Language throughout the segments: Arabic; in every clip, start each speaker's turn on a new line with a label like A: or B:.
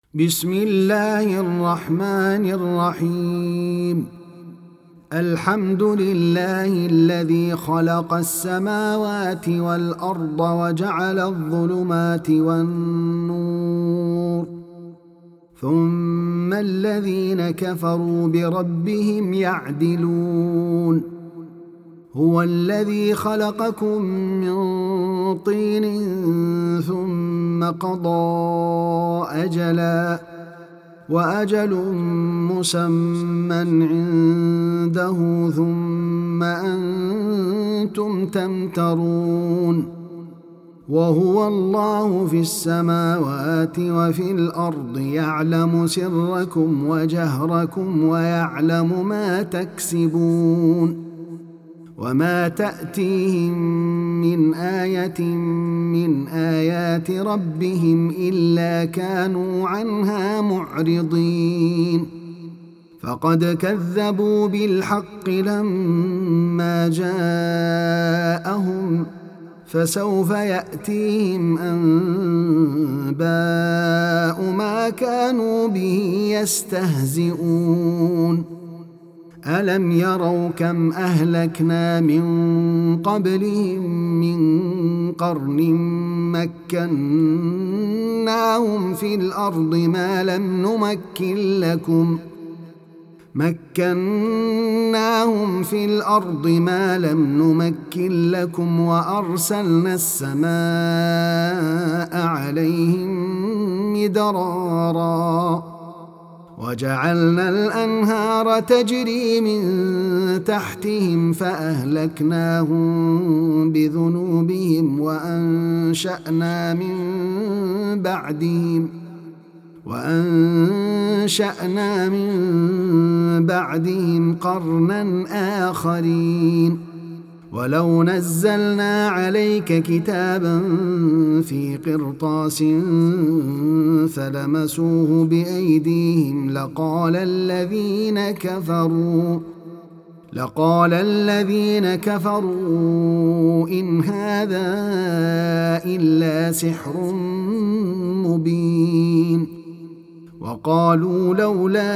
A: بسم الله الرحمن الرحيم. الحمد لله الذي خلق السماوات والأرض وجعل الظلمات والنور، ثم الذين كفروا بربهم يعدلون. هو الذي خلقكم من طين ثم قضى أجلا، وأجل مسمى عنده ثم أنتم تمترون. وهو الله في السماوات وفي الأرض يعلم سركم وجهركم ويعلم ما تكسبون. وما تأتيهم من آية من آيات ربهم إلا كانوا عنها معرضين. فقد كذبوا بالحق لما جاءهم، فسوف يأتيهم أنباء ما كانوا به يستهزئون. ألم يروا كم أهلكنا من قبلهم من قرن مكناهم في الأرض ما لم نمكن لكم وأرسلنا السماء عليهم مدرارا، وجعلنا الأنهار تجري من تحتهم فأهلكناهم بذنوبهم وأنشأنا من بعدهم قرنا آخرين. ولو نزلنا عليك كتابا في قرطاس فلمسوه بأيديهم لقال الذين كفروا إن هذا إلا سحر مبين. وقالوا لولا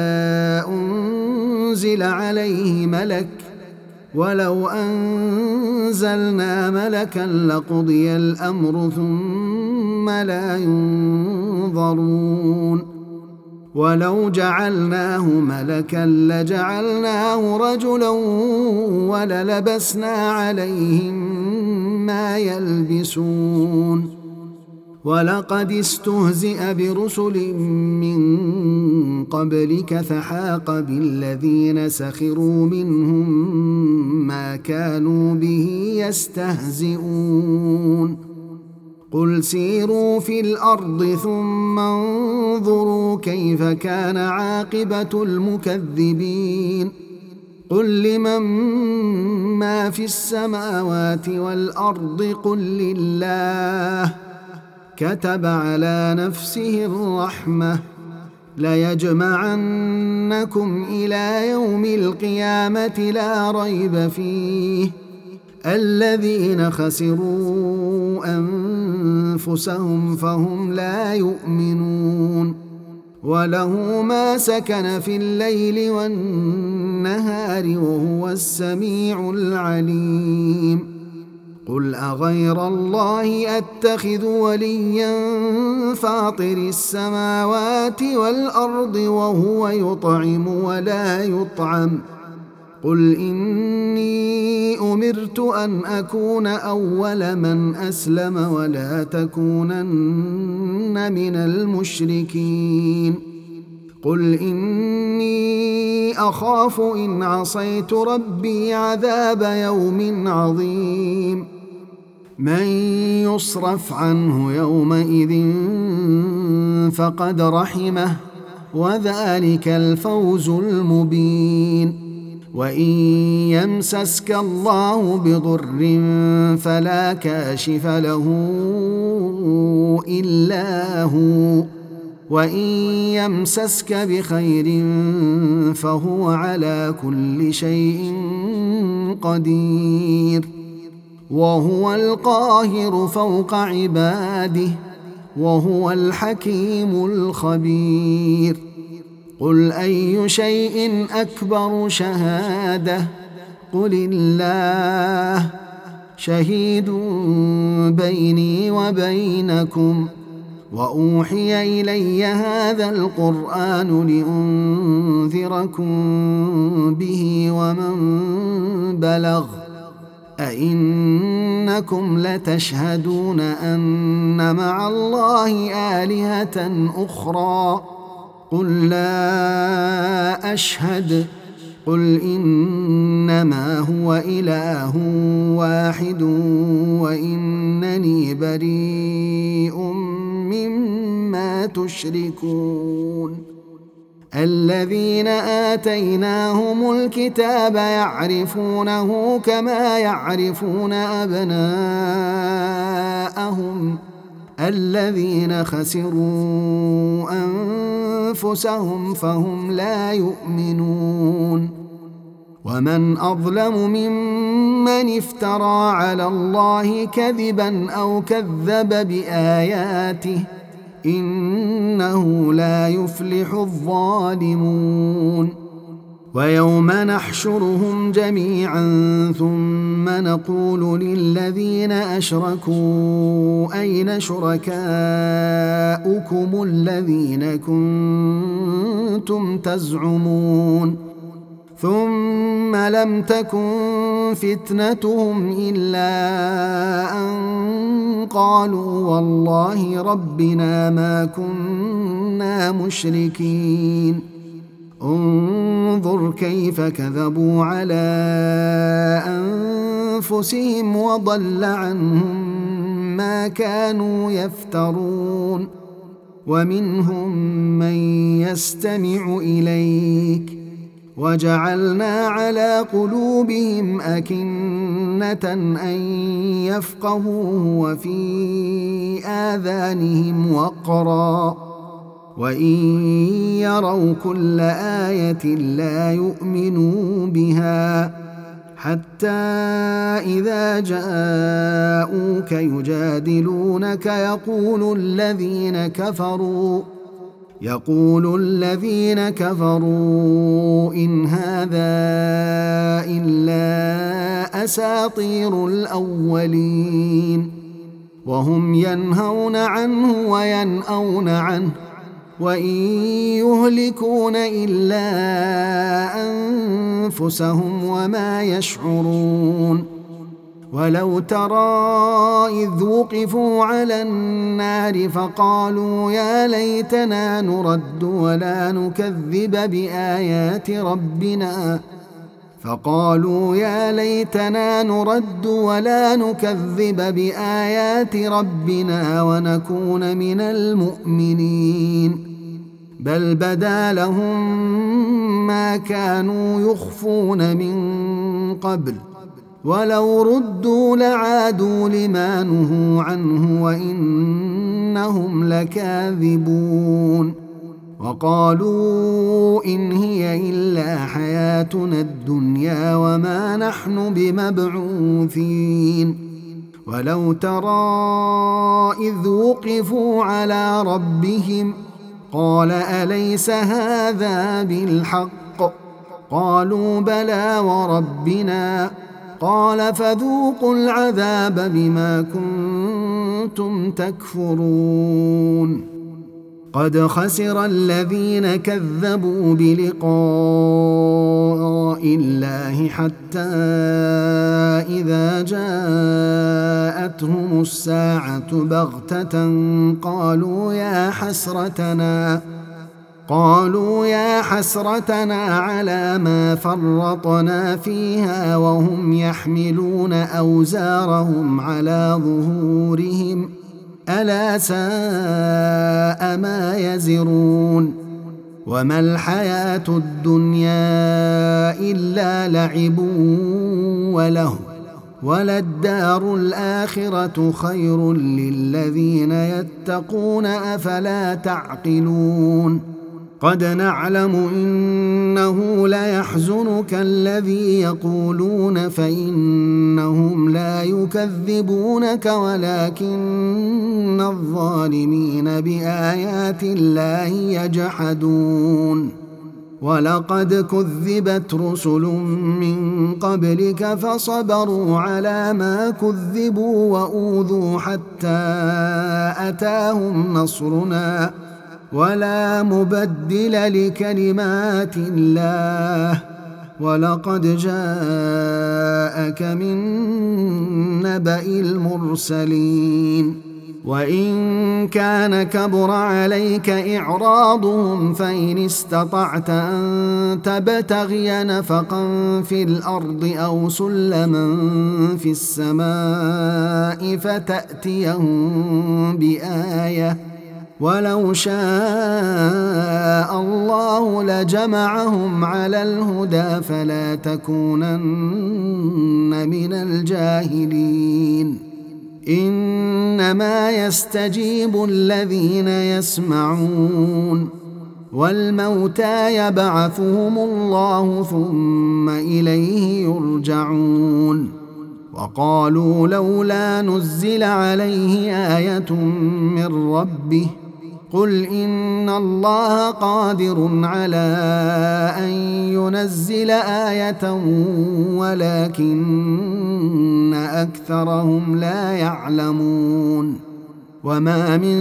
A: أنزل عليه ملك، ولو أنزلنا ملكا لقضي الأمر ثم لا ينظرون. ولو جعلناه ملكا لجعلناه رجلا وللبسنا عليهم ما يلبسون. ولقد استهزئ برسل من قبلك فحاق بالذين سخروا منهم ما كانوا به يستهزئون. قل سيروا في الأرض ثم انظروا كيف كان عاقبة المكذبين. قل لمن ما في السماوات والأرض قل لله، كتب على نفسه الرحمة ليجمعنكم إلى يوم القيامة لا ريب فيه. الذين خسروا أنفسهم فهم لا يؤمنون. وله ما سكن في الليل والنهار وهو السميع العليم. قل أغير الله أتخذ وليا فاطر السماوات والأرض وهو يطعم ولا يطعم. قل إني أمرت أن أكون أول من أسلم ولا تكونن من المشركين. قل إني أخاف إن عصيت ربي عذاب يوم عظيم. من يصرف عنه يومئذ فقد رحمه، وذلك الفوز المبين. وإن يمسسك الله بضر فلا كاشف له إلا هو، وإن يمسسك بخير فهو على كل شيء قدير. وهو القاهر فوق عباده وهو الحكيم الخبير. قل أي شيء أكبر شهادة قل الله شهيد بيني وبينكم وأوحي إلي هذا القرآن لأنذركم به ومن بلغ أئنكم لتشهدون أن مع الله آلهة أخرى قل لا أشهد قل إنما هو إله واحد وإنني بريء مما تشركون. الذين آتيناهم الكتاب يعرفونه كما يعرفون أبناءهم الذين خسروا أنفسهم فهم لا يؤمنون. ومن أظلم ممن افترى على الله كذبا أو كذب بآياته إنه لا يفلح الظالمون. ويوم نحشرهم جميعا ثم نقول للذين أشركوا أين شركاؤكم الذين كنتم تزعمون ثم لم تكن فتنتهم إلا أن قالوا والله ربنا ما كنا مشركين. انظر كيف كذبوا على أنفسهم وضل عنهم ما كانوا يفترون. ومنهم من يستمع إليك وجعلنا على قلوبهم أكنة أن يفقهوه وفي آذانهم وقرا وإن يروا كل آية لا يؤمنوا بها حتى إذا جاءوك يجادلونك يقول الذين كفروا إن هذا إلا أساطير الأولين وهم ينهون عنه وينأون عنه وإن يهلكون إلا أنفسهم وما يشعرون. ولو ترى إذ وقفوا على النار فقالوا يا ليتنا نرد ولا نكذب بآيات ربنا ونكون من المؤمنين بل بدا لهم ما كانوا يخفون من قبل ولو ردوا لعادوا لما نهوا عنه وإنهم لكاذبون. وقالوا إن هي إلا حياتنا الدنيا وما نحن بمبعوثين. ولو ترى إذ وقفوا على ربهم قال أليس هذا بالحق قالوا بلى وربنا قال فذوقوا العذاب بما كنتم تكفرون. قد خسر الذين كذبوا بلقاء الله حتى إذا جاءتهم الساعة بغتة قالوا يا حسرتنا على ما فرطنا فيها وهم يحملون أوزارهم على ظهورهم ألا ساء ما يزرون. وما الحياة الدنيا إلا لعب وله وللدار الآخرة خير للذين يتقون أفلا تعقلون. قد نعلم إنه ليحزنك الذي يقولون فإنهم لا يكذبونك ولكن الظالمين بآيات الله يجحدون ولقد كذبت رسل من قبلك فصبروا على ما كذبوا وأوذوا حتى أتاهم نصرنا ولا مبدل لكلمات الله ولقد جاءك من نبأ المرسلين وإن كان كبر عليك إعراضهم فإن استطعت أن تبتغي نفقا في الأرض أو سلما في السماء فتأتيهم بآية ولو شاء الله لجمعهم على الهدى فلا تكونن من الجاهلين إنما يستجيب الذين يسمعون والموتى يبعثهم الله ثم إليه يرجعون وقالوا لولا نزل عليه آية من ربه قل إن الله قادر على أن ينزل آية ولكن أكثرهم لا يعلمون وما من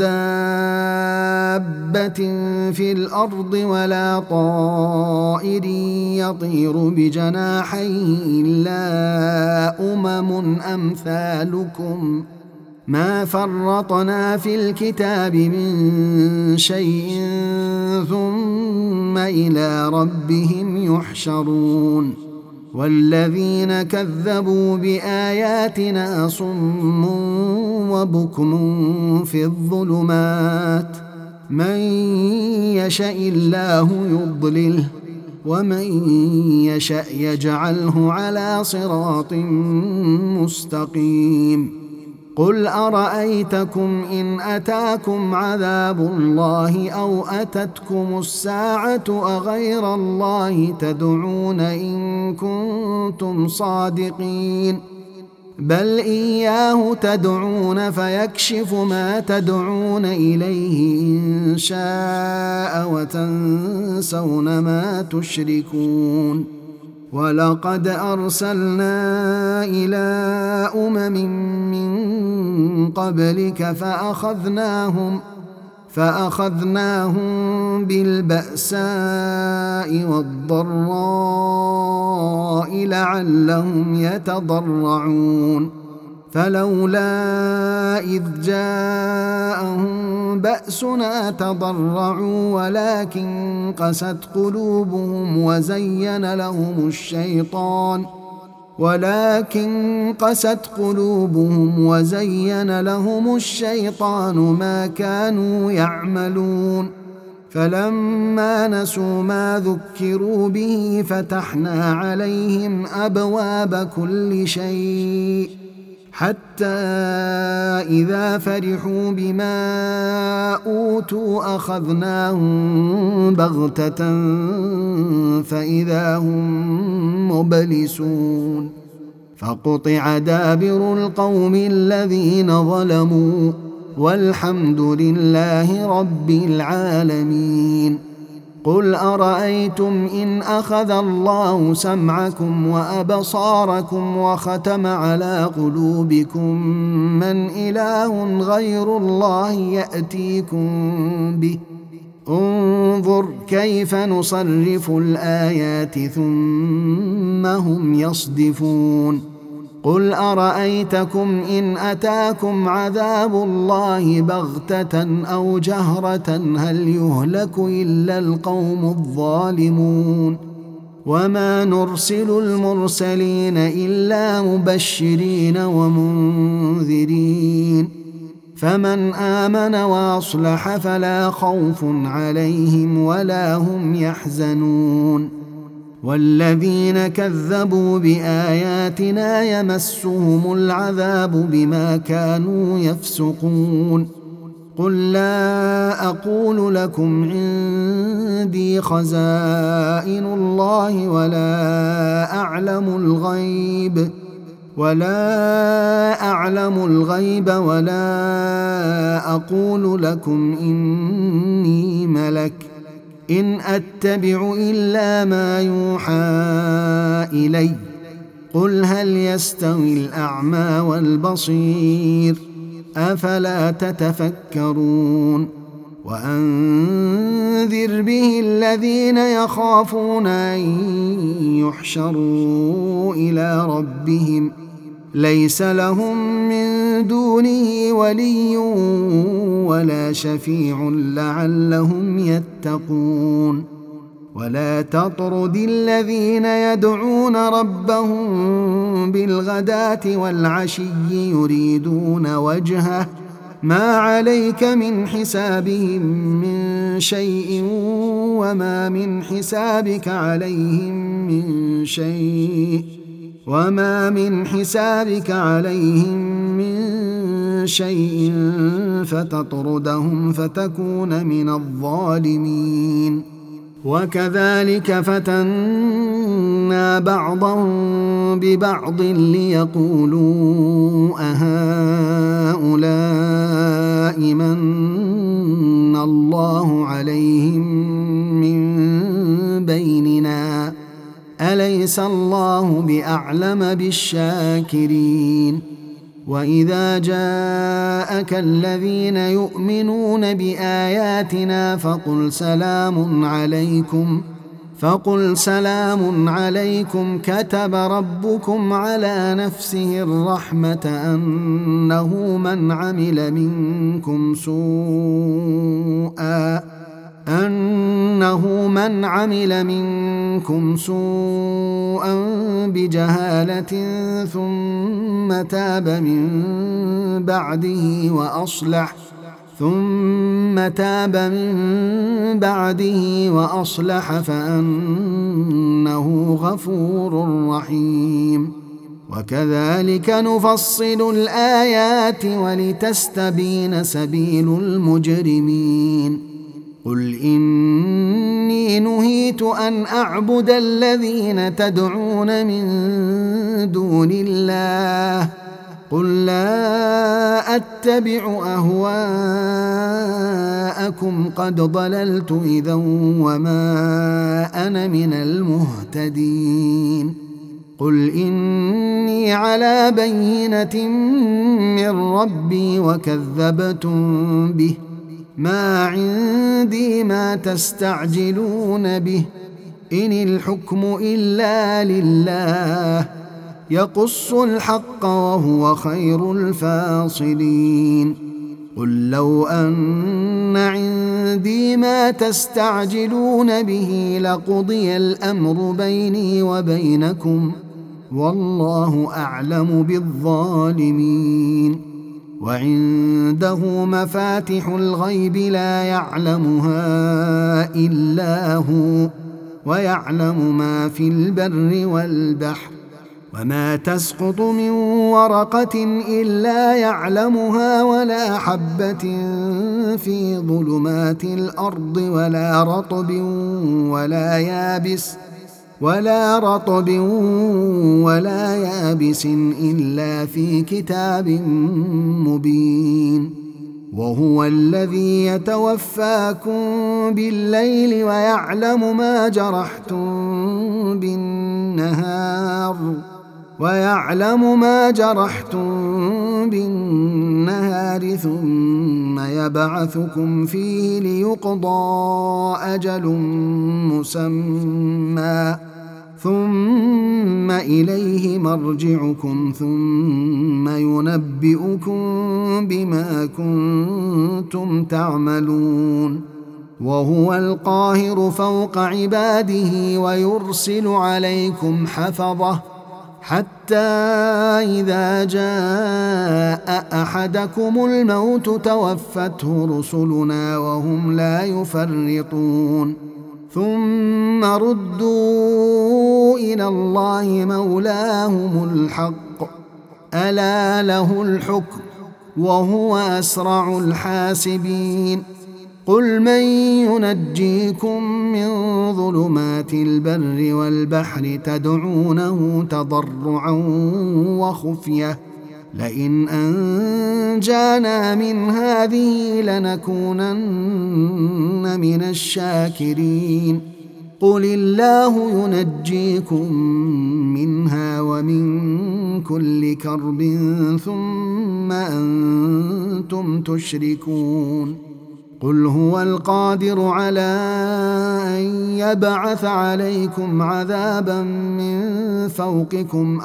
A: دابة في الأرض ولا طائر يطير بجناحيه إلا أمم أمثالكم ما فرطنا في الكتاب من شيء ثم إلى ربهم يحشرون والذين كذبوا بآياتنا صم وبكم في الظلمات من يشاء الله يضلله ومن يشاء يجعله على صراط مستقيم قل أرأيتكم إن أتاكم عذاب الله أو أتتكم الساعة أغير الله تدعون إن كنتم صادقين بل إياه تدعون فيكشف ما تدعون إليه إن شاء وتنسون ما تشركون ولقد أرسلنا إلى أمم من قبلك فأخذناهم بالبأساء والضراء لعلهم يتضرعون فلولا إذ جاءهم بأسنا تضرعوا ولكن قست قلوبهم وزين لهم الشيطان ما كانوا يعملون فلما نسوا ما ذكروا به فتحنا عليهم أبواب كل شيء حتى إذا فرحوا بما أوتوا أخذناهم بغتة فإذا هم مبلسون فقطع دابر القوم الذين ظلموا والحمد لله رب العالمين قل أرأيتم إن أخذ الله سمعكم وأبصاركم وختم على قلوبكم من إله غير الله يأتيكم به انظر كيف نصرف الآيات ثم هم يصدفون قل أرأيتكم إن أتاكم عذاب الله بغتة أو جهرة هل يهلك إلا القوم الظالمون وما نرسل المرسلين إلا مبشرين ومنذرين فمن آمن وأصلح فلا خوف عليهم ولا هم يحزنون والذين كذبوا بآياتنا يمسهم العذاب بما كانوا يفسقون قل لا أقول لكم عندي خزائن الله ولا أعلم الغيب ولا أقول لكم إني ملك إن أتبع إلا ما يوحى إلي قل هل يستوي الأعمى والبصير أفلا تتفكرون وأنذر به الذين يخافون أن يحشروا إلى ربهم ليس لهم من دونه ولي ولا شفيع لعلهم يتقون ولا تطرد الذين يدعون ربهم بالغداة والعشي يريدون وجهه ما عليك من حسابهم من شيء وما من حسابك عليهم من شيء فتطردهم فتكون من الظالمين وكذلك فتنا بعضهم ببعض ليقولوا أهؤلاء من الله عليهم من بيننا أليس الله بأعلم بالشاكرين وإذا جاءك الذين يؤمنون بآياتنا فقل سلام عليكم كتب ربكم على نفسه الرحمة أنه من عمل منكم سوءا بجهالة ثم تاب من بعده وأصلح فأنه غفور رحيم وكذلك نفصل الآيات ولتستبين سبيل المجرمين قل إني نهيت أن أعبد الذين تدعون من دون الله قل لا أتبع أهواءكم قد ضللت إذا وما أنا من المهتدين قل إني على بينة من ربي وكذبتم به ما عندي ما تستعجلون به إن الحكم إلا لله يقص الحق وهو خير الفاصلين قل لو أن عندي ما تستعجلون به لقضي الأمر بيني وبينكم والله أعلم بالظالمين وعنده مفاتح الغيب لا يعلمها إلا هو ويعلم ما في البر والبحر وما تسقط من ورقة إلا يعلمها ولا حبة في ظلمات الأرض ولا رطب ولا يابس إلا في كتاب مبين وهو الذي يتوفاكم بالليل ويعلم ما جرحتم بالنهار ثم يبعثكم فيه ليقضى أجل مسمى ثم إليه مرجعكم ثم ينبئكم بما كنتم تعملون وهو القاهر فوق عباده ويرسل عليكم حفظه حتى إذا جاء أحدكم الموت توفته رسلنا وهم لا يفرطون ثم ردوا إلى الله مولاهم الحق ألا له الحكم وهو أسرع الحاسبين. قل من ينجيكم من ظلمات البر والبحر تدعونه تضرعا وخفية لئن أنجانا من هذه لنكونن من الشاكرين. قل الله ينجيكم منها ومن كل كرب ثم أنتم تشركون. قل هو القادر على أن يبعث عليكم عذابا من فوقكم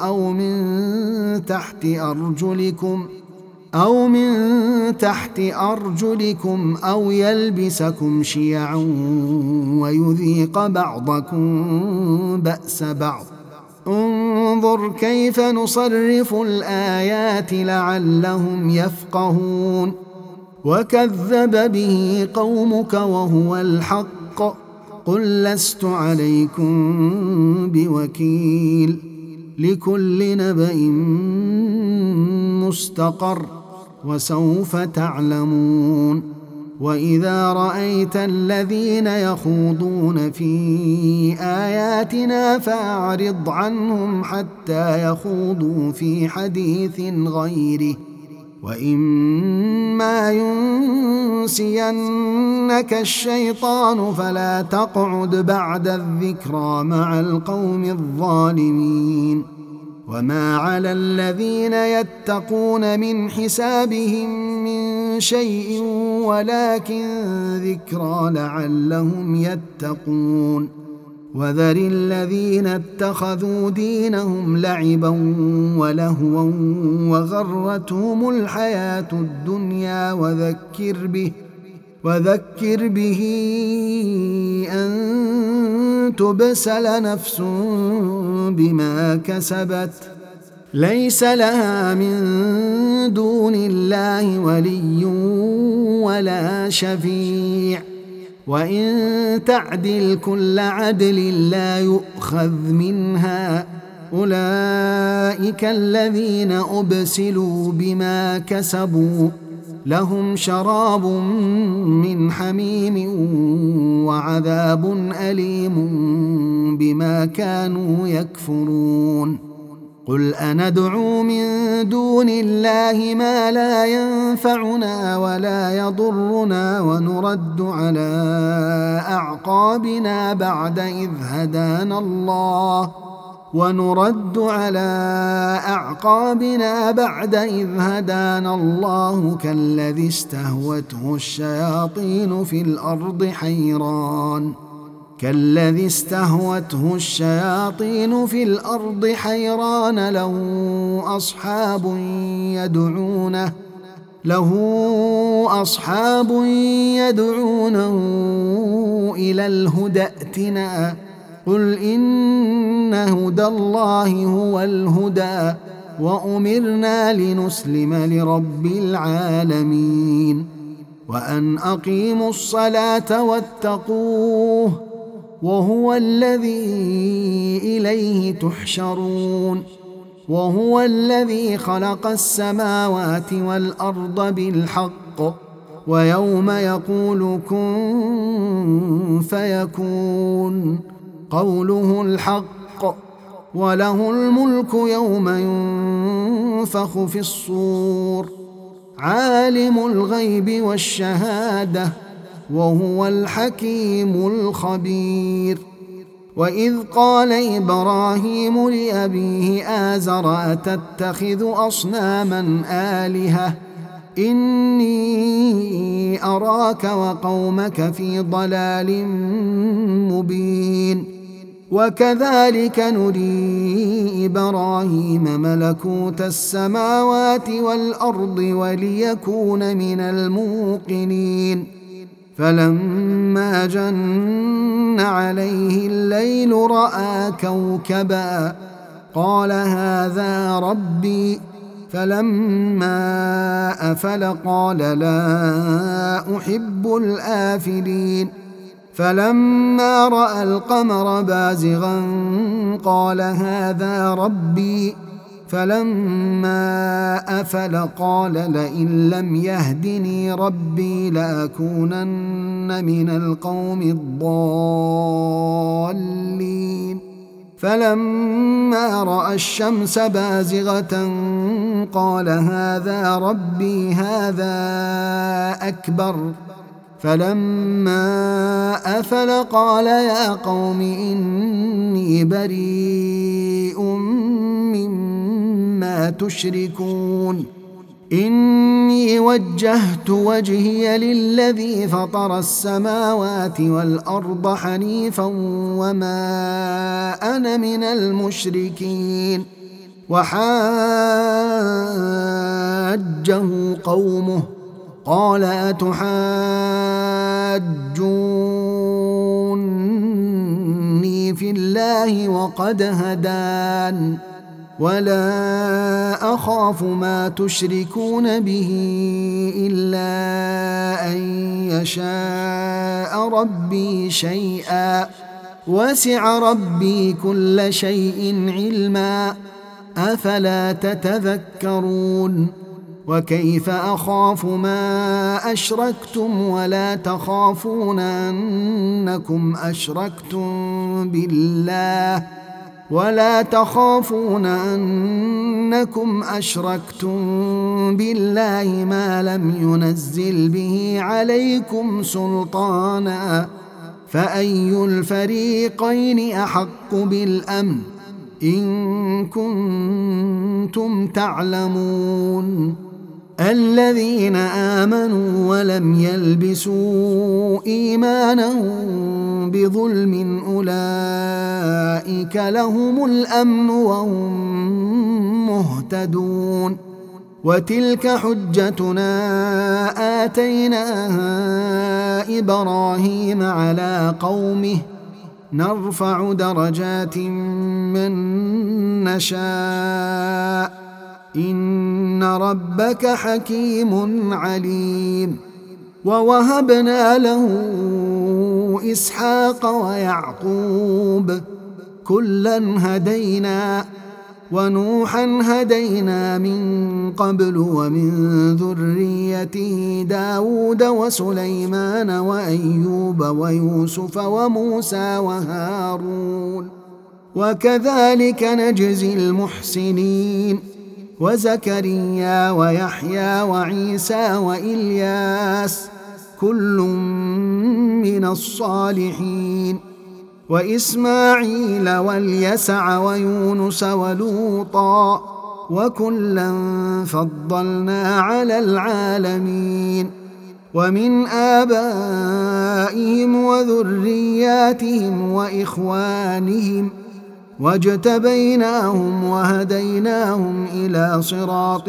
A: أو من تحت أرجلكم أو يلبسكم شيعا ويذيق بعضكم بأس بعض. انظر كيف نصرف الآيات لعلهم يفقهون. وكذب به قومك وهو الحق. قل لست عليكم بوكيل. لكل نبأ مستقر وسوف تعلمون. وإذا رأيت الذين يخوضون في آياتنا فأعرض عنهم حتى يخوضوا في حديث غيره. وإما ينسينك الشيطان فلا تقعد بعد الذكرى مع القوم الظالمين. وما على الذين يتقون من حسابهم من شيء ولكن ذكرى لعلهم يتقون. وذر الذين اتخذوا دينهم لعبا ولهوا وغرتهم الحياة الدنيا وذكر به أن تبسل نفس بما كسبت ليس لها من دون الله ولي ولا شفيع. وإن تعدل كل عدل لا يؤخذ منها. أولئك الذين أبسلوا بما كسبوا لهم شراب من حميم وعذاب أليم بما كانوا يكفرون. قل أندعو من دون الله ما لا ينفعنا ولا يضرنا ونرد على أعقابنا بعد إذ هدانا الله كالذي استهوته الشياطين في الأرض حيران له أصحاب يدعونه إلى الهدى ائتنا. قل إن هدى الله هو الهدى وأمرنا لنسلم لرب العالمين. وأن أقيموا الصلاة واتقوه وهو الذي إليه تحشرون. وهو الذي خلق السماوات والأرض بالحق ويوم يقول كن فيكون قوله الحق. وله الملك يوم ينفخ في الصور. عالم الغيب والشهادة وهو الحكيم الخبير. وإذ قال إبراهيم لأبيه آزر أتتخذ أصناما آلهة إني أراك وقومك في ضلال مبين. وكذلك نري إبراهيم ملكوت السماوات والأرض وليكون من الموقنين. فلما جن عليه الليل رأى كوكبا قال هذا ربي. فلما أفل قال لا أحب الآفلين. فلما رأى القمر بازغا قال هذا ربي. فلما أفل قال لئن لم يهدني ربي لأكونن من القوم الضالين فلما رأى الشمس بازغة قال هذا ربي هذا أكبر فلما أفل قال يا قوم إني بريء مما تشركون إني وجهت وجهي للذي فطر السماوات والأرض حنيفا وما أنا من المشركين وحاجه قومه قال أتحاجوني في الله وقد هدان ولا أخاف ما تشركون به إلا أن يشاء ربي شيئا وسع ربي كل شيء علما أفلا تتذكرون وكيف أخاف ما أشركتم ولا تخافون أنكم أشركتم بالله ما لم ينزل به عليكم سلطانا فأي الفريقين أحق بالأمن إن كنتم تعلمون الذين آمنوا ولم يلبسوا إيمانهم بظلم أولئك لهم الأمن وهم مهتدون وتلك حجتنا آتيناها إبراهيم على قومه نرفع درجات من نشاء إن ربك حكيم عليم ووهبنا له إسحاق ويعقوب كلا هدينا ونوحا هدينا من قبل ومن ذريته داود وسليمان وأيوب ويوسف وموسى وهارون وكذلك نجزي المحسنين وزكريا ويحيى وعيسى وإلياس كل من الصالحين وإسماعيل واليسع ويونس ولوطا وكلا فضلنا على العالمين ومن آبائهم وذرياتهم وإخوانهم واجتبيناهم وهديناهم إلى صراط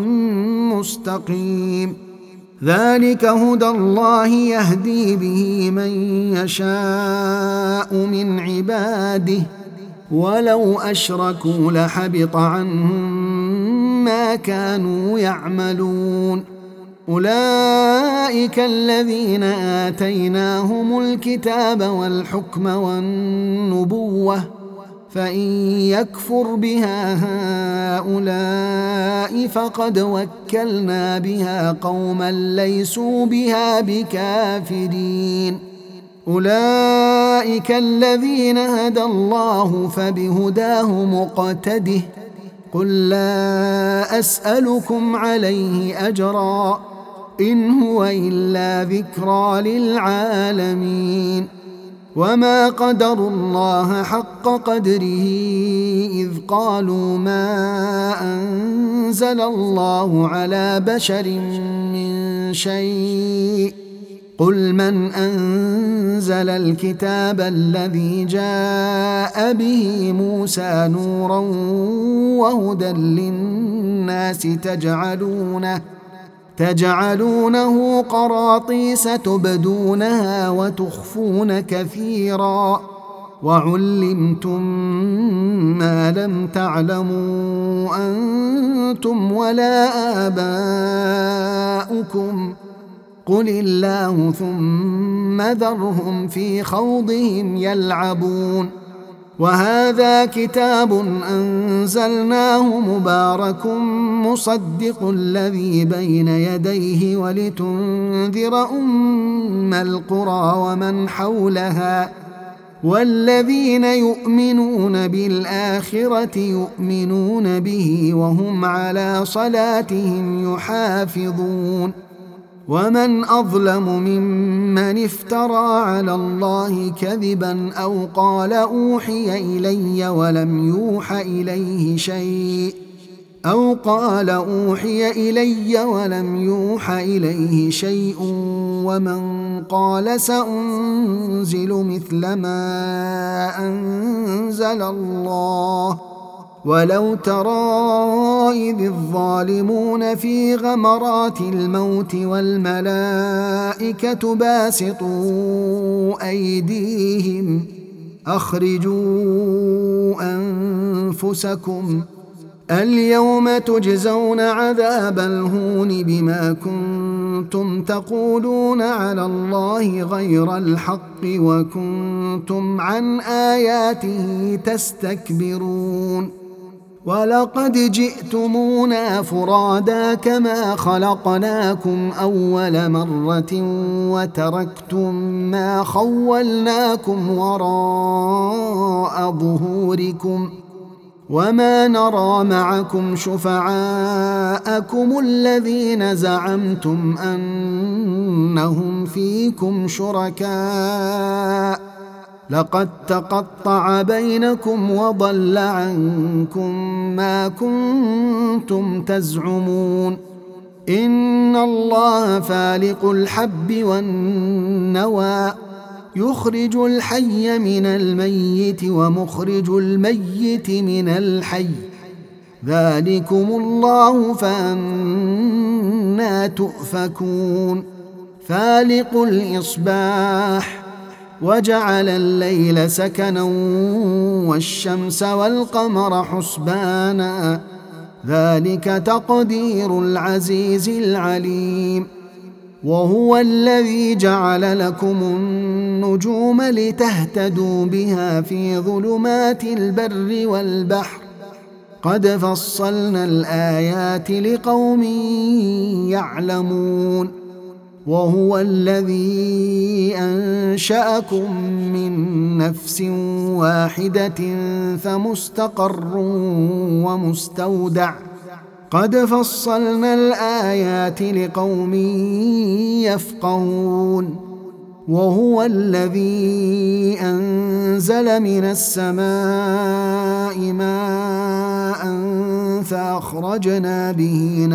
A: مستقيم ذلك هدى الله يهدي به من يشاء من عباده ولو أشركوا لحبط عنهم ما كانوا يعملون أولئك الذين آتيناهم الكتاب والحكم والنبوة فإن يكفر بها هؤلاء فقد وكلنا بها قوما ليسوا بها بكافرين أولئك الذين هدى الله فبهداه مقتده قل لا أسألكم عليه أجرا إن هو إلا ذكرى للعالمين وما قدروا الله حق قدره إذ قالوا ما أنزل الله على بشر من شيء قل من أنزل الكتاب الذي جاء به موسى نورا وهدى للناس تجعلونه قراطيس تبدونها وتخفون كثيرا وعلمتم ما لم تعلموا أنتم ولا آباؤكم قل الله ثم ذرهم في خوضهم يلعبون وهذا كتاب أنزلناه مبارك مصدق الذي بين يديه ولتنذر أم القرى ومن حولها والذين يؤمنون بالآخرة يؤمنون به وهم على صلاتهم يحافظون. ومن أظلم ممن افترى على الله كذبا أو قال أوحي إلي ولم يوحى إليه شيء ومن قال سأنزل مثل ما أنزل الله. ولو ترى إذ الظالمون في غمرات الموت والملائكة باسطوا أيديهم أخرجوا أنفسكم اليوم تجزون عذاب الهون بما كنتم تقولون على الله غير الحق وكنتم عن آياته تستكبرون. ولقد جئتمونا فرادا كما خلقناكم أول مرة وتركتم ما خولناكم وراء ظهوركم وما نرى معكم شفعاءكم الذين زعمتم أنهم فيكم شركاء لقد تقطع بينكم وضل عنكم ما كنتم تزعمون. إن الله فالق الحب والنوى يخرج الحي من الميت ومخرج الميت من الحي ذلكم الله فأنى تؤفكون. فالق الإصباح وجعل الليل سكنا والشمس والقمر حسبانا ذلك تقدير العزيز العليم. وهو الذي جعل لكم النجوم لتهتدوا بها في ظلمات البر والبحر قد فصلنا الآيات لقوم يعلمون. وهو الذي أنشأكم من نفس واحدة فمستقر ومستودع قد فصلنا الآيات لقوم يفقهون. وهو الذي أنزل من السماء ماء فأخرجنا به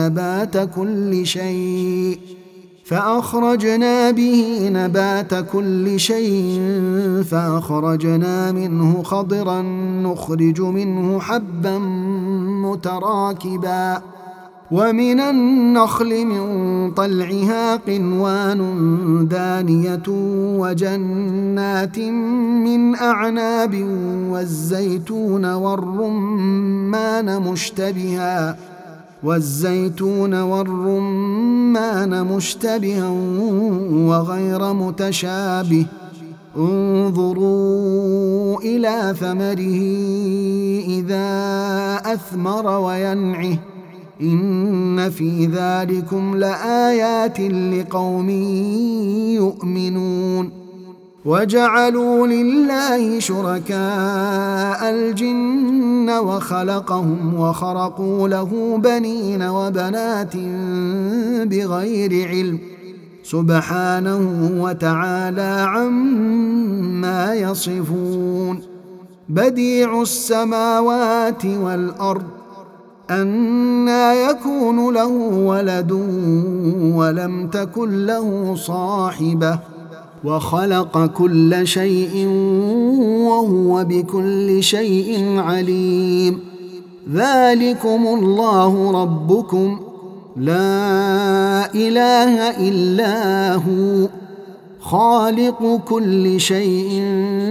A: نبات كل شيء فأخرجنا منه خضرا نخرج منه حبا متراكبا ومن النخل من طلعها قنوان دانية وجنات من أعناب والزيتون والرمان مشتبها وغير متشابه انظروا إلى ثمره إذا أثمر وينعه إن في ذلكم لآيات لقوم يؤمنون. وجعلوا لله شركاء الجن وخلقهم وخرقوا له بنين وبنات بغير علم سبحانه وتعالى عما يصفون. بديع السماوات والأرض أنى يكون له ولد ولم تكن له صاحبة وخلق كل شيء وهو بكل شيء عليم. ذلكم الله ربكم لا إله إلا هو خالق كل شيء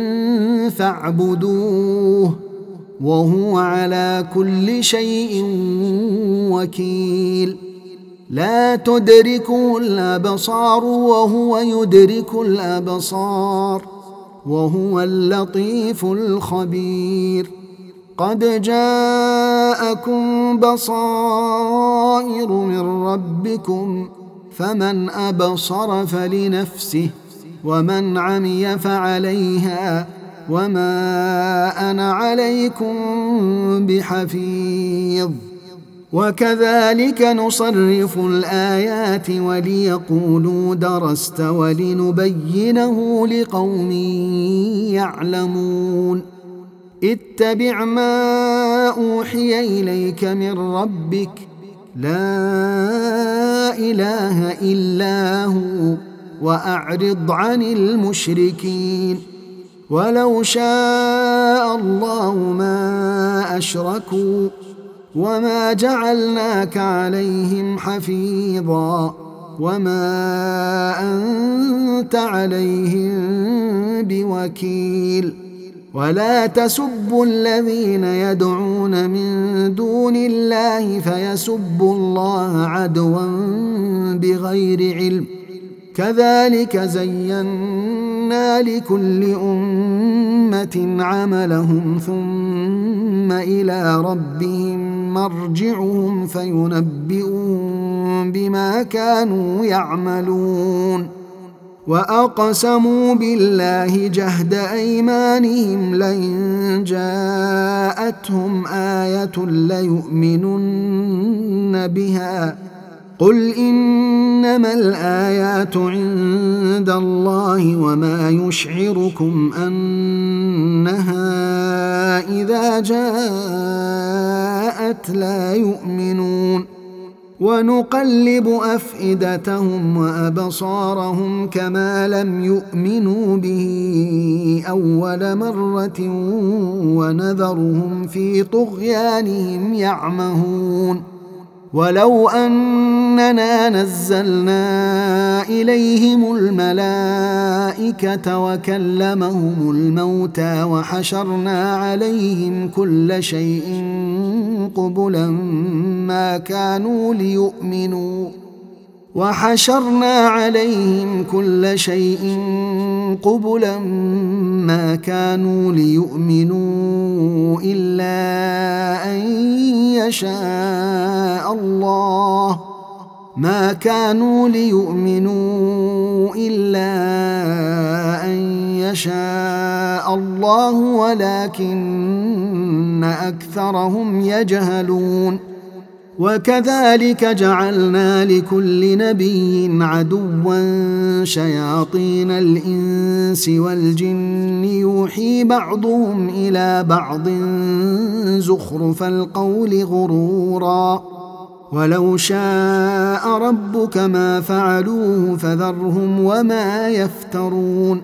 A: فاعبدوه وهو على كل شيء وكيل. لا تدركه الأبصار وهو يدرك الأبصار وهو اللطيف الخبير. قد جاءكم بصائر من ربكم فمن أبصر فلنفسه ومن عمي فعليها وما أنا عليكم بحفيظ. وكذلك نصرف الآيات وليقولوا درست ولنبينه لقوم يعلمون. اتبع ما أوحي إليك من ربك لا إله إلا هو وأعرض عن المشركين. ولو شاء الله ما أشركوا وما جعلناك عليهم حفيظا وما أنت عليهم بوكيل. ولا تسبوا الذين يدعون من دون الله فيسبوا الله عدوا بغير علم. كذلك زينا لكل أمة عملهم ثم إلى ربهم مرجعهم فينبئهم بما كانوا يعملون. وأقسموا بالله جهد أيمانهم لئن جاءتهم آية ليؤمنن بها قل إنما الآيات عند الله وما يشعركم أنها إذا جاءت لا يؤمنون. ونقلب أفئدتهم وأبصارهم كما لم يؤمنوا به أول مرة ونذرهم في طغيانهم يعمهون. ولو أننا نزلنا إليهم الملائكة وكلمهم الموتى وحشرنا عليهم كل شيء قبلا ما كانوا ليؤمنوا إلا أن يشاء الله ولكن أكثرهم يجهلون. وكذلك جعلنا لكل نبي عدوا شياطين الإنس والجن يوحي بعضهم إلى بعض زخرف القول غرورا ولو شاء ربك ما فعلوه فذرهم وما يفترون.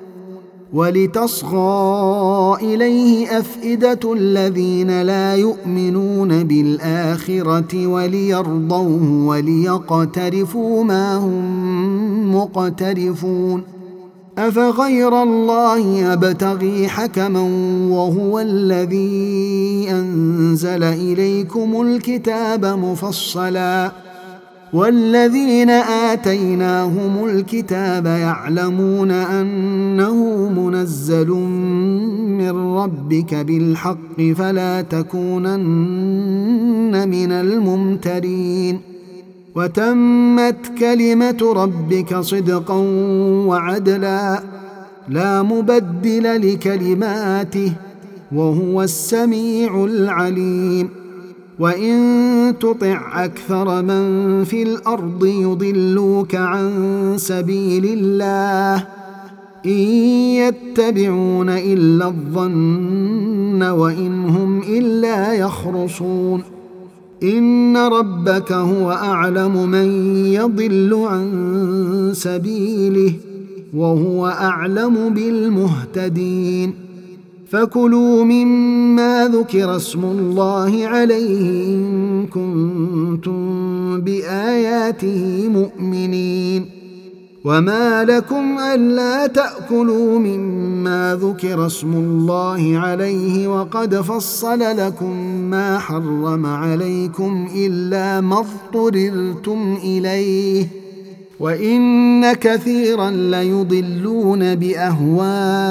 A: ولتصغى إليه أفئدة الذين لا يؤمنون بالآخرة وليرضوه وليقترفوا ما هم مقترفون. أفغير الله يبتغي حكما وهو الذي أنزل إليكم الكتاب مفصلا والذين آتيناهم الكتاب يعلمون أنه منزل من ربك بالحق فلا تكونن من الممترين. وتمت كلمة ربك صدقا وعدلا لا مبدل لكلماته وهو السميع العليم. وإن تطع أكثر من في الأرض يضلوك عن سبيل الله إن يتبعون إلا الظن وإن هم إلا يخرصون. إن ربك هو أعلم من يضل عن سبيله وهو أعلم بالمهتدين. فكلوا مما ذكر اسم الله عليه إن كنتم بآياته مؤمنين. وما لكم ألا تأكلوا مما ذكر اسم الله عليه وقد فصل لكم ما حرم عليكم إلا ما اضطررتم إليه وإن كثيرا ليضلون بأهوائهم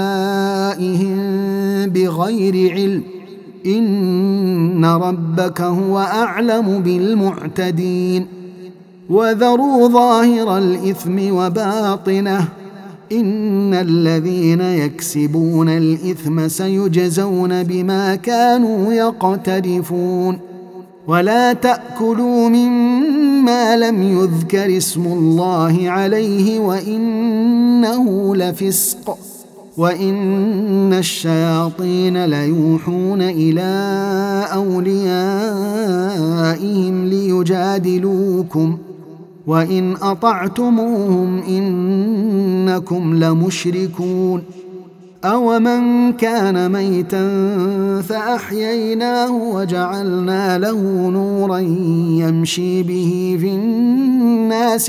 A: بغير علم إن ربك هو أعلم بالمعتدين وذروا ظاهر الإثم وباطنه إن الذين يكسبون الإثم سيجزون بما كانوا يقترفون ولا تأكلوا مما لم يذكر اسم الله عليه وإنه لفسق وإن الشياطين ليوحون إلى أوليائهم ليجادلوكم وإن أطعتموهم إنكم لمشركون أومن كان ميتا فأحييناه وجعلنا له نورا يمشي به في الناس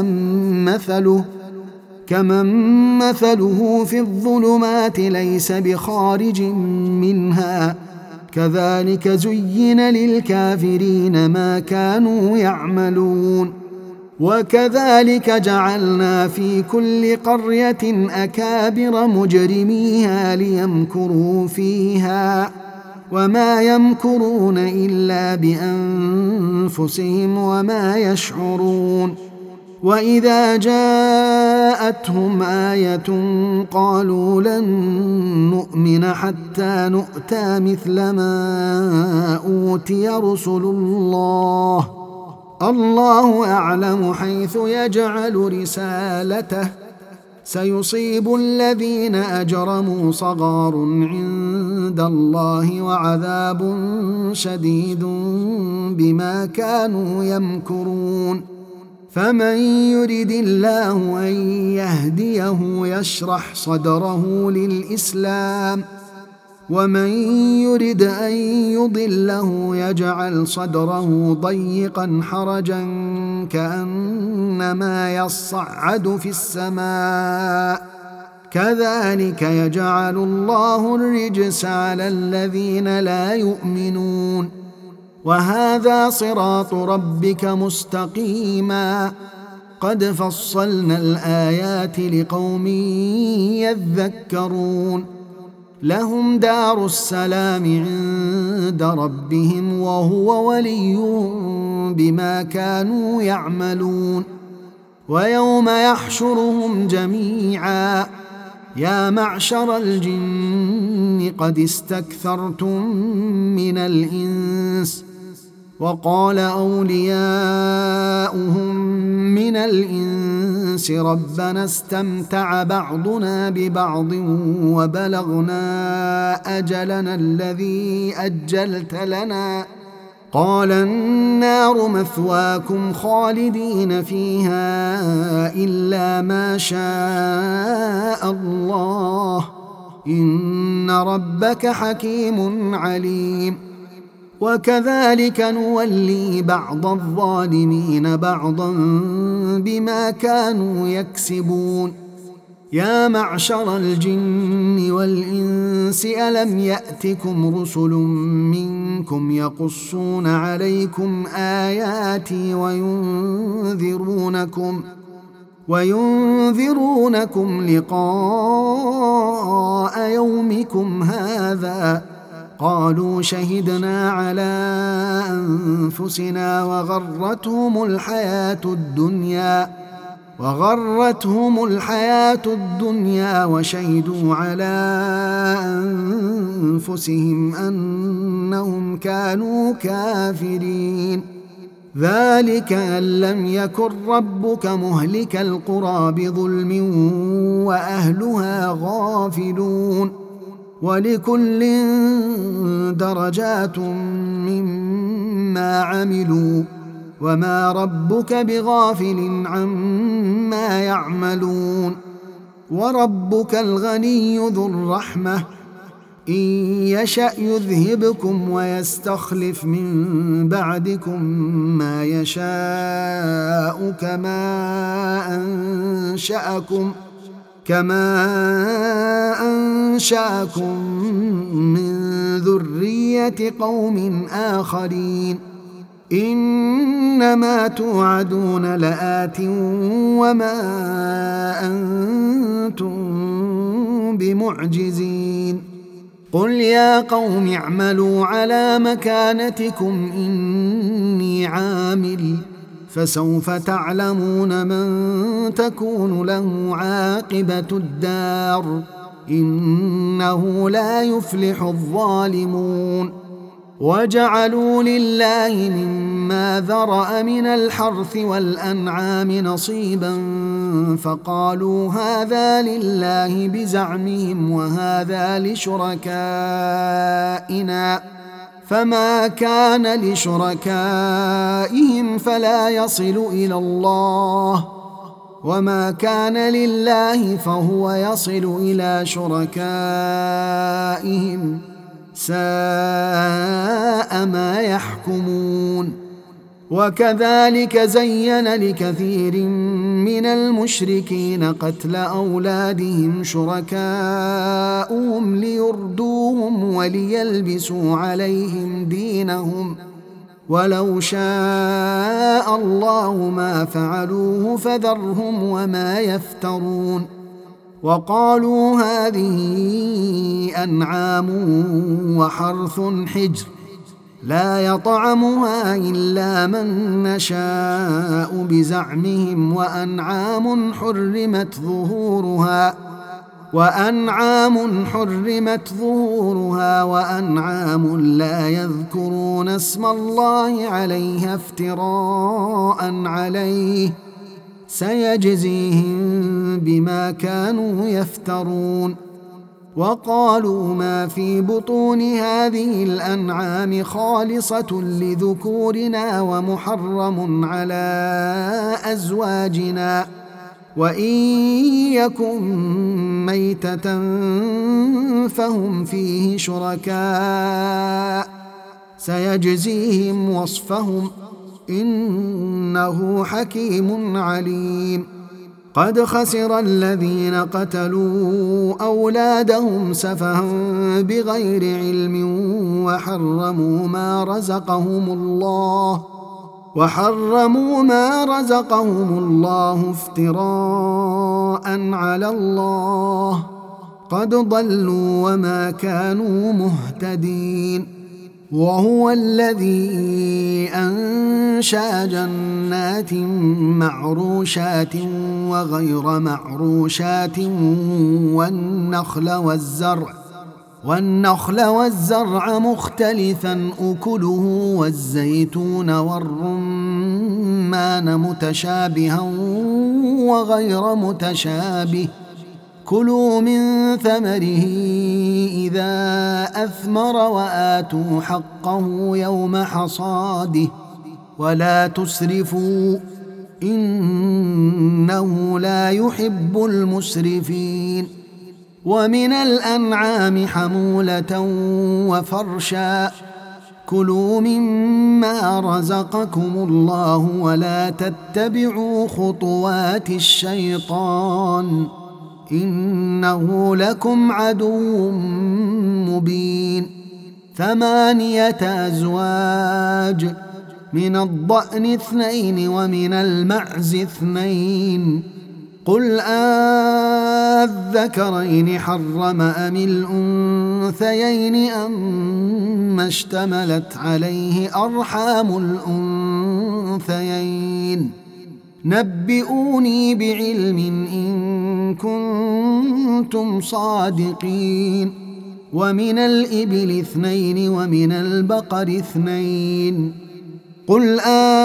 A: كمن مثله في الظلمات ليس بخارج منها كذلك زين للكافرين ما كانوا يعملون وكذلك جعلنا في كل قرية أكابر مجرميها ليمكروا فيها وما يمكرون إلا بأنفسهم وما يشعرون وإذا جاءتهم آية قالوا لن نؤمن حتى نؤتى مثل ما أوتي رسل الله أعلم حيث يجعل رسالته سيصيب الذين أجرموا صغار عند الله وعذاب شديد بما كانوا يمكرون فمن يرد الله أن يهديه يشرح صدره للإسلام ومن يرد أن يضله يجعل صدره ضيقا حرجا كأنما يصعد في السماء كذلك يجعل الله الرجس على الذين لا يؤمنون وهذا صراط ربك مستقيما قد فصلنا الآيات لقوم يذكرون لهم دار السلام عند ربهم وهو وليهم بما كانوا يعملون ويوم يحشرهم جميعا يا معشر الجن قد استكثرتم من الإنس وقال أولياؤهم من الإنس ربنا استمتع بعضنا ببعض وبلغنا أجلنا الذي أجلت لنا قال النار مثواكم خالدين فيها إلا ما شاء الله إن ربك حكيم عليم وكذلك نولي بعض الظالمين بعضا بما كانوا يكسبون يا معشر الجن والإنس ألم يأتكم رسل منكم يقصون عليكم آياتي وينذرونكم لقاء يومكم هذا قالوا شهدنا على أنفسنا وغرتهم الحياة الدنيا وشهدوا على أنفسهم أنهم كانوا كافرين ذلك أن لم يكن ربك مهلك القرى بظلم وأهلها غافلون ولكل درجات مما عملوا وما ربك بغافل عما يعملون وربك الغني ذو الرحمة إن يشأ يذهبكم ويستخلف من بعدكم ما يشاء كما أنشأكم من ذرية قوم آخرين إنما توعدون لآت وما أنتم بمعجزين قل يا قوم اعملوا على مكانتكم إني عامل فسوف تعلمون من تكون له عاقبة الدار إنه لا يفلح الظالمون وجعلوا لله مما ذرأ من الحرث والأنعام نصيبا فقالوا هذا لله بزعمهم وهذا لشركائنا فما كان لشركائهم فلا يصل إلى الله وما كان لله فهو يصل إلى شركائهم ساء ما يحكمون وكذلك زين لكثير من المشركين قتل أولادهم شركاؤهم ليردوهم وليلبسوا عليهم دينهم ولو شاء الله ما فعلوه فذرهم وما يفترون وقالوا هذه أنعام وحرث حجر لا يطعمها إلا من نشاء بزعمهم وأنعام حرمت ظهورها وأنعام لا يذكرون اسم الله عليها افتراء عليه سيجزيهم بما كانوا يفترون وقالوا ما في بطون هذه الأنعام خالصة لذكورنا ومحرم على أزواجنا وإن يكن ميتة فهم فيه شركاء سيجزيهم وصفهم إنه حكيم عليم قد خسر الذين قتلوا أولادهم سفها بغير علم وحرموا ما رزقهم الله افتراء على الله قد ضلوا وما كانوا مهتدين وهو الذي أنشأ جنات معروشات وغير معروشات والنخل والزرع مختلفا أكله والزيتون والرمان متشابها وغير متشابه كلوا من ثمره إذا أثمر وآتوا حقه يوم حصاده ولا تسرفوا إنه لا يحب المسرفين ومن الأنعام حمولة وفرشا كلوا مما رزقكم الله ولا تتبعوا خطوات الشيطان إنه لكم عدو مبين 8 أزواج من الضأن 2 ومن المعز 2 قل أذكرين حرم أم الأنثيين أم اشتملت عليه أرحام الأنثيين نبئوني بعلم إن كنتم صادقين ومن الإبل 2 ومن البقر 2 قل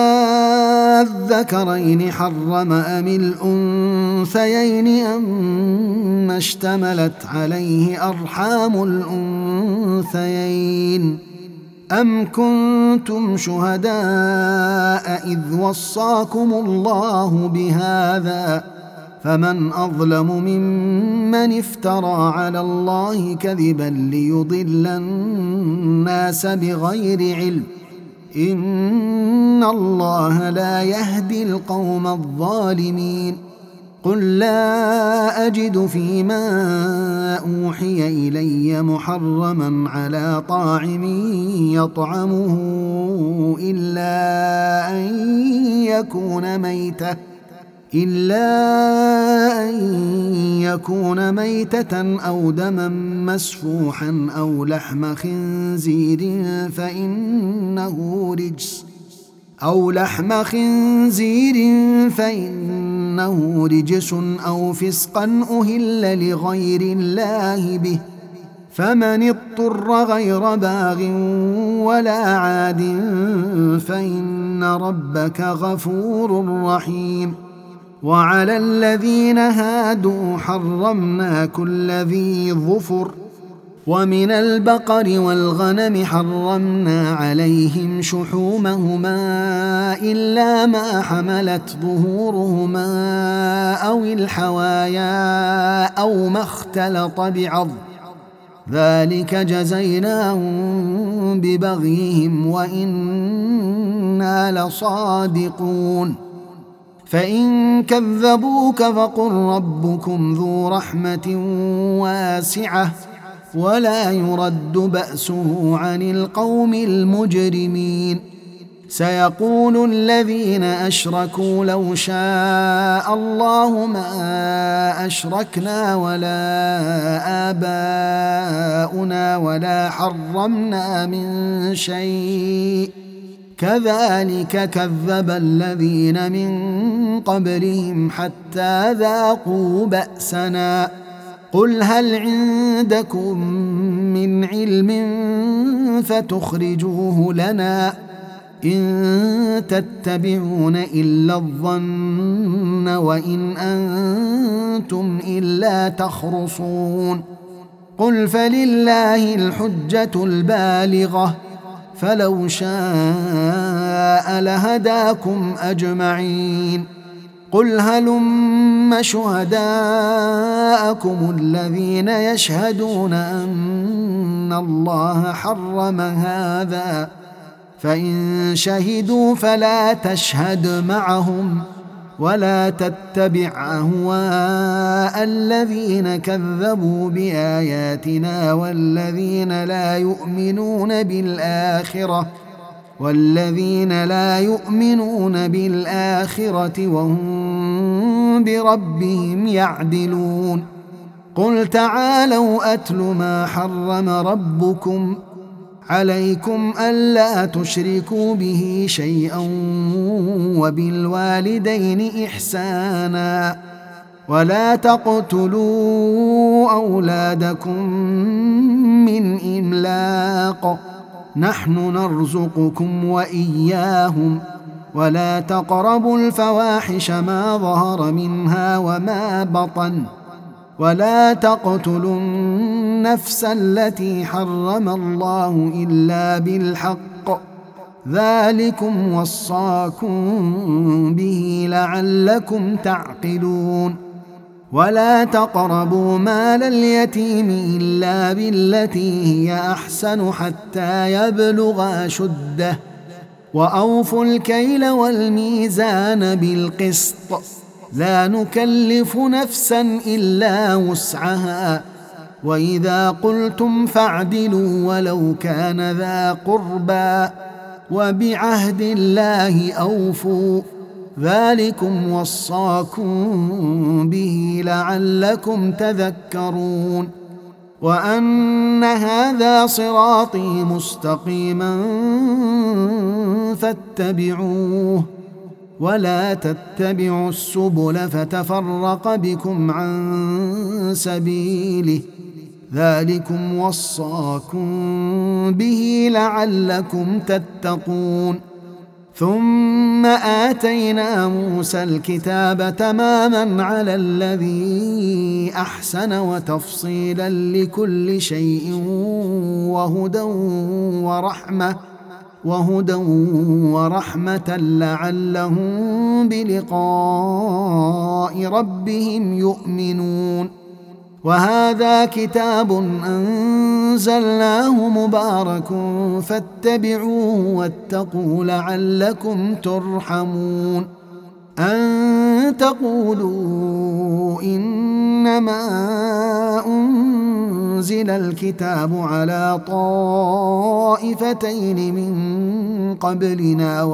A: أذكرين حرم أم الأنثيين أم اشتملت عليه أرحام الأنثيين أم كنتم شهداء إذ وصاكم الله بهذا فمن أظلم ممن افترى على الله كذبا ليضل الناس بغير علم إن الله لا يهدي القوم الظالمين قل لا أجد فيما أوحي إلي محرما على طاعم يطعمه إلا أن يكون ميتة أو دما مسفوحا أو لحم خنزير فإنه رجس أو فسقا أهل لغير الله به، فمن اضطر غير باغ ولا عاد فإن ربك غفور رحيم. وعلى الذين هادوا حرمنا كل ذي ظفر، ومن البقر والغنم حرمنا عليهم شحومهما إلا ما حملت ظهورهما أو الحوايا أو ما اختلط بعظم، ذلك جزيناهم ببغيهم وإنا لصادقون. فإن كذبوك فقل ربكم ذو رحمة واسعة ولا يرد بأسه عن القوم المجرمين. سيقول الذين أشركوا لو شاء الله ما أشركنا ولا آباؤنا ولا حرمنا من شيء كذلك كذب الذين من قبلهم حتى ذاقوا بأسنا. قل هل عندكم من علم فتخرجوه لنا إن تتبعون إلا الظن وإن أنتم إلا تخرصون. قل فلله الحجة البالغة فلو شاء لهداكم أجمعين. قل هلم شهداءكم الذين يشهدون أن الله حرم هذا، فإن شهدوا فلا تشهد معهم ولا تتبع أهواء الذين كذبوا بآياتنا والذين لا يؤمنون بالآخرة وهم بربهم يعدلون. قل تعالوا أتل ما حرم ربكم عليكم ألا تشركوا به شيئا وبالوالدين إحسانا ولا تقتلوا أولادكم من إملاق نحن نرزقكم وإياهم ولا تقربوا الفواحش ما ظهر منها وما بطن ولا تقتلوا النفس التي حرم الله إلا بالحق ذلكم وصاكم به لعلكم تعقلون. ولا تقربوا مال اليتيم إلا بالتي هي أحسن حتى يبلغ أشده وأوفوا الكيل والميزان بالقسط لا نكلف نفسا إلا وسعها وإذا قلتم فاعدلوا ولو كان ذا قربى وبعهد الله أوفوا ذلكم وصاكم به لعلكم تذكرون. وأن هذا صراطي مستقيما فاتبعوه ولا تتبعوا السبل فتفرق بكم عن سبيله ذلكم وصاكم به لعلكم تتقون. ثم آتينا موسى الكتاب تماما على الذي أحسن وتفصيلا لكل شيء وهدى ورحمة لعلهم بلقاء ربهم يؤمنون. وهذا كتاب أنزلناه مبارك فاتبعوه واتقوا لعلكم ترحمون. أن تقولوا إنما أنزل الكتاب على طائفتين من قبلنا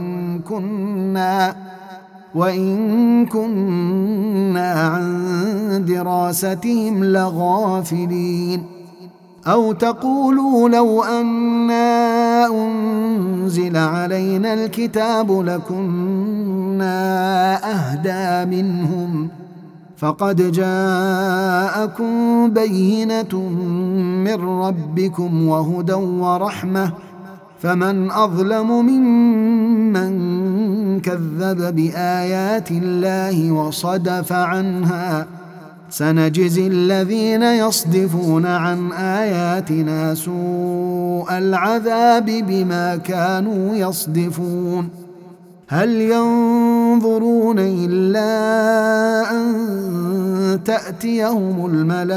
A: وإن كنا عن دراستهم لغافلين. أو تقولوا لو أنا أنزل علينا الكتاب لكنا أهدى منهم، فقد جاءكم بينة من ربكم وهدى ورحمة، فمن أظلم ممن كذب بآيات الله وصدف عنها. سنجزي الذين يصدفون عن آياتنا سوء العذاب بما كانوا يصدفون. هل ينظرون إلا أن تأتيهم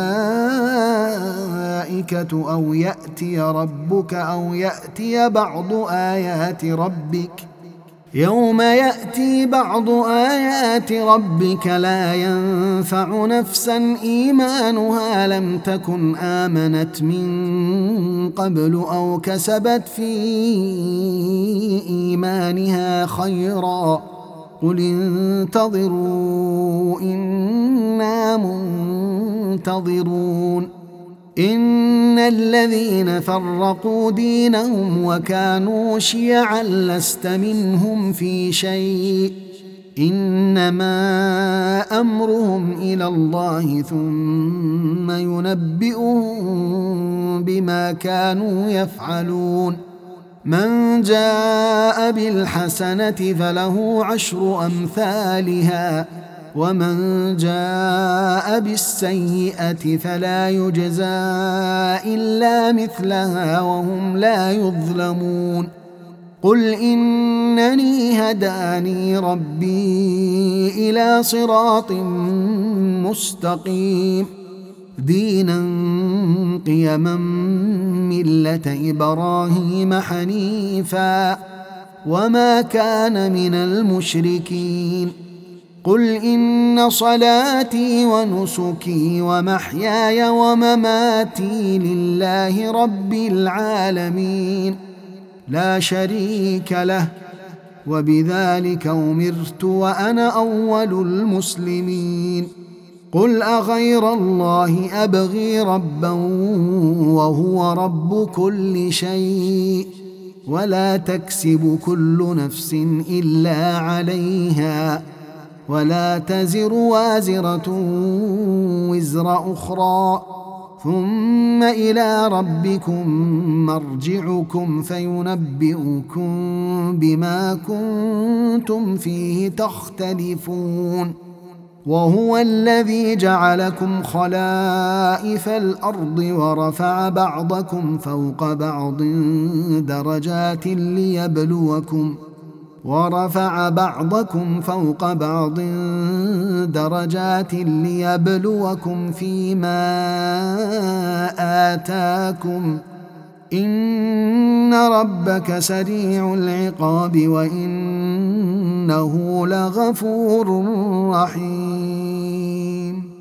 A: الملائكة أو يأتي ربك أو يأتي بعض آيات ربك؟ يوم يأتي بعض آيات ربك لا ينفع نفسا إيمانها لم تكن آمنت من قبل أو كسبت في إيمانها خيرا. قل انتظروا إنا منتظرون. إن الذين فرقوا دينهم وكانوا شيعا لست منهم في شيء، إنما أمرهم إلى الله ثم ينبئهم بما كانوا يفعلون. من جاء بالحسنة فله 10 أمثالها، ومن جاء بالسيئة فلا يجزى إلا مثلها وهم لا يظلمون. قل إنني هداني ربي إلى صراط مستقيم دينا قيما ملة إبراهيم حنيفا وما كان من المشركين. قل إن صلاتي ونسكي ومحياي ومماتي لله رب العالمين لا شريك له، وبذلك أمرت وأنا أول المسلمين. قل أغير الله أبغي ربا وهو رب كل شيء، ولا تكسب كل نفس إلا عليها، ولا تزر وازرة وزر أخرى، ثم إلى ربكم مرجعكم فينبئكم بما كنتم فيه تختلفون. وهو الذي جعلكم خلائف الأرض ورفع بعضكم فوق بعض درجات ليبلوكم فيما آتاكم، إن ربك سريع العقاب وإنه لغفور رحيم.